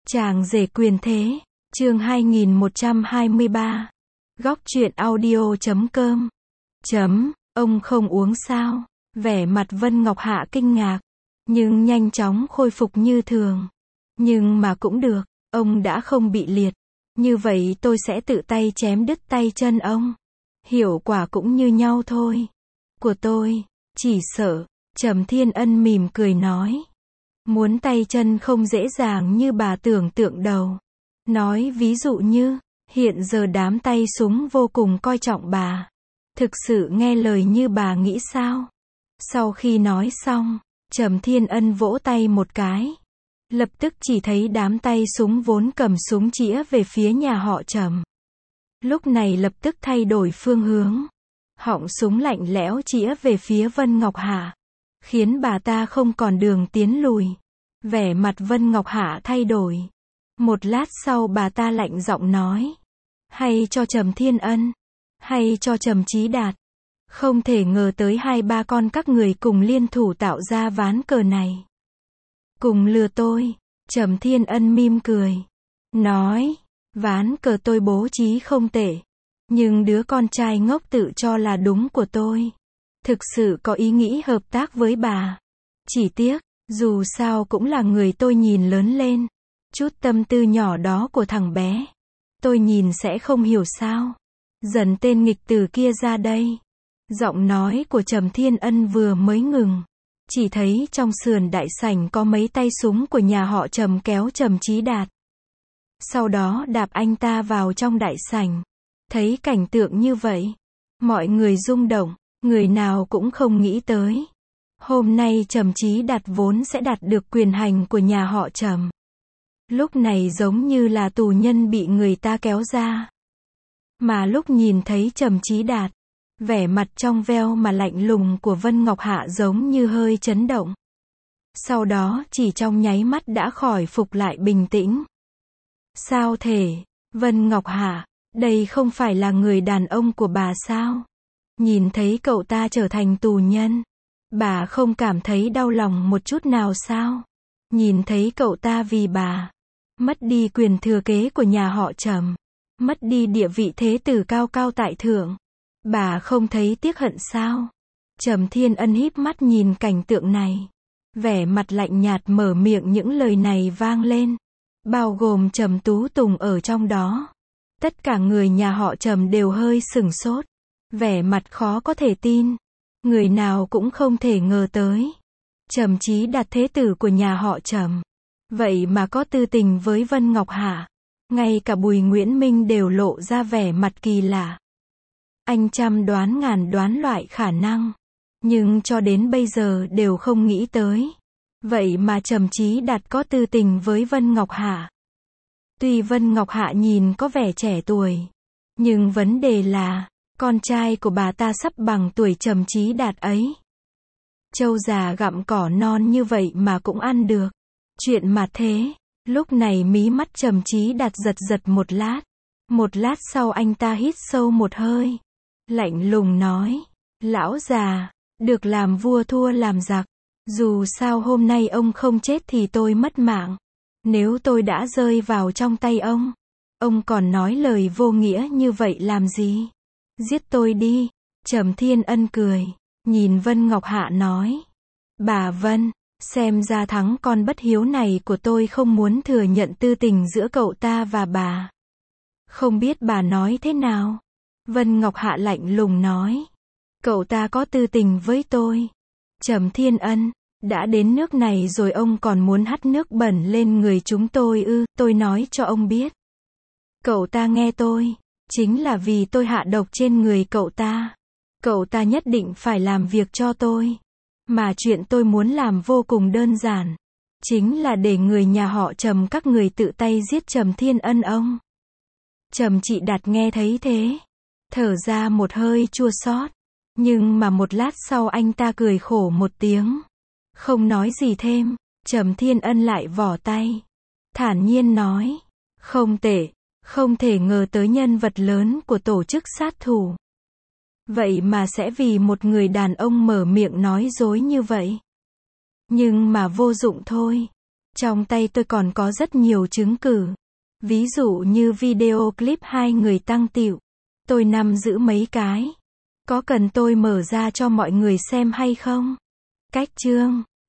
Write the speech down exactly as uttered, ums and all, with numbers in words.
Chàng rể quyền thế, chương hai nghìn một trăm hai mươi ba. Góc truyện audio chấm com. Chấm, ông không uống sao? Vẻ mặt Vân Ngọc Hạ kinh ngạc, nhưng nhanh chóng khôi phục như thường. Nhưng mà cũng được, ông đã không bị liệt. Như vậy tôi sẽ tự tay chém đứt tay chân ông. Hiệu quả cũng như nhau thôi. Của tôi, chỉ sợ, Trầm Thiên Ân mỉm cười nói. Muốn tay chân không dễ dàng như bà tưởng tượng đâu. Nói ví dụ như, hiện giờ đám tay súng vô cùng coi trọng bà. Thực sự nghe lời như bà nghĩ sao? Sau khi nói xong, Trầm Thiên Ân vỗ tay một cái. Lập tức chỉ thấy đám tay súng vốn cầm súng chĩa về phía nhà họ Trầm. Lúc này lập tức thay đổi phương hướng. Họng súng lạnh lẽo chĩa về phía Vân Ngọc Hạ, khiến bà ta không còn đường tiến lùi. Vẻ mặt Vân Ngọc Hạ thay đổi. Một lát sau bà ta lạnh giọng nói. Hay cho Trầm Thiên Ân, hay cho Trầm Chí Đạt. Không thể ngờ tới hai ba con các người cùng liên thủ tạo ra ván cờ này. Cùng lừa tôi. Trầm Thiên Ân mỉm cười. Nói, ván cờ tôi bố trí không tệ. Nhưng đứa con trai ngốc tự cho là đúng của tôi. Thực sự có ý nghĩ hợp tác với bà. Chỉ tiếc, dù sao cũng là người tôi nhìn lớn lên. Chút tâm tư nhỏ đó của thằng bé, tôi nhìn sẽ không hiểu sao. Dần tên nghịch tử kia ra đây. Giọng nói của Trầm Thiên Ân vừa mới ngừng. Chỉ thấy trong sườn đại sảnh có mấy tay súng của nhà họ Trầm kéo Trầm Chí Đạt. Sau đó đạp anh ta vào trong đại sảnh. Thấy cảnh tượng như vậy, mọi người rung động, người nào cũng không nghĩ tới. Hôm nay Trầm Chí Đạt vốn sẽ đạt được quyền hành của nhà họ Trầm. Lúc này giống như là tù nhân bị người ta kéo ra. Mà lúc nhìn thấy Trầm Chí Đạt, vẻ mặt trong veo mà lạnh lùng của Vân Ngọc Hạ giống như hơi chấn động. Sau đó chỉ trong nháy mắt đã khỏi phục lại bình tĩnh. Sao thể, Vân Ngọc Hạ, đây không phải là người đàn ông của bà sao? Nhìn thấy cậu ta trở thành tù nhân, bà không cảm thấy đau lòng một chút nào sao? Nhìn thấy cậu ta vì bà mất đi quyền thừa kế của nhà họ Trầm, mất đi địa vị thế tử cao cao tại thượng, bà không thấy tiếc hận sao? Trầm Thiên Ân híp mắt nhìn cảnh tượng này, vẻ mặt lạnh nhạt mở miệng những lời này vang lên, bao gồm Trầm Tú Tùng ở trong đó. Tất cả người nhà họ Trầm đều hơi sửng sốt, vẻ mặt khó có thể tin. Người nào cũng không thể ngờ tới. Trầm Chí Đạt thế tử của nhà họ Trầm, vậy mà có tư tình với Vân Ngọc Hạ. Ngay cả Bùi Nguyễn Minh đều lộ ra vẻ mặt kỳ lạ. Anh trăm đoán ngàn đoán loại khả năng, nhưng cho đến bây giờ đều không nghĩ tới. Vậy mà Trầm Chí Đạt có tư tình với Vân Ngọc Hạ. Tuy Vân Ngọc Hạ nhìn có vẻ trẻ tuổi, nhưng vấn đề là, con trai của bà ta sắp bằng tuổi Trầm Chí Đạt ấy. Trâu già gặm cỏ non như vậy mà cũng ăn được. Chuyện mà thế. Lúc này mí mắt Trầm Chí Đạt giật giật một lát. Một lát sau anh ta hít sâu một hơi. Lạnh lùng nói. Lão già, được làm vua thua làm giặc. Dù sao hôm nay ông không chết thì tôi mất mạng. Nếu tôi đã rơi vào trong tay ông, ông còn nói lời vô nghĩa như vậy làm gì? Giết tôi đi. Trầm Thiên Ân cười, nhìn Vân Ngọc Hạ nói. Bà Vân, xem ra thắng con bất hiếu này của tôi không muốn thừa nhận tư tình giữa cậu ta và bà. Không biết bà nói thế nào? Vân Ngọc Hạ lạnh lùng nói. Cậu ta có tư tình với tôi. Trầm Thiên Ân, đã đến nước này rồi ông còn muốn hắt nước bẩn lên người chúng tôi ư? Tôi nói cho ông biết. Cậu ta nghe tôi, chính là vì tôi hạ độc trên người cậu ta. Cậu ta nhất định phải làm việc cho tôi. Mà chuyện tôi muốn làm vô cùng đơn giản. Chính là để người nhà họ Trầm các người tự tay giết Trầm Thiên Ân ông. Trầm Chí Đạt nghe thấy thế, thở ra một hơi chua xót. Nhưng mà một lát sau anh ta cười khổ một tiếng. Không nói gì thêm. Trầm Thiên Ân lại vỏ tay, thản nhiên nói. Không tệ. Không thể ngờ tới nhân vật lớn của tổ chức sát thủ. Vậy mà sẽ vì một người đàn ông mở miệng nói dối như vậy. Nhưng mà vô dụng thôi. Trong tay tôi còn có rất nhiều chứng cứ. Ví dụ như video clip hai người tăng tịu. Tôi nắm giữ mấy cái. Có cần tôi mở ra cho mọi người xem hay không? Cách chương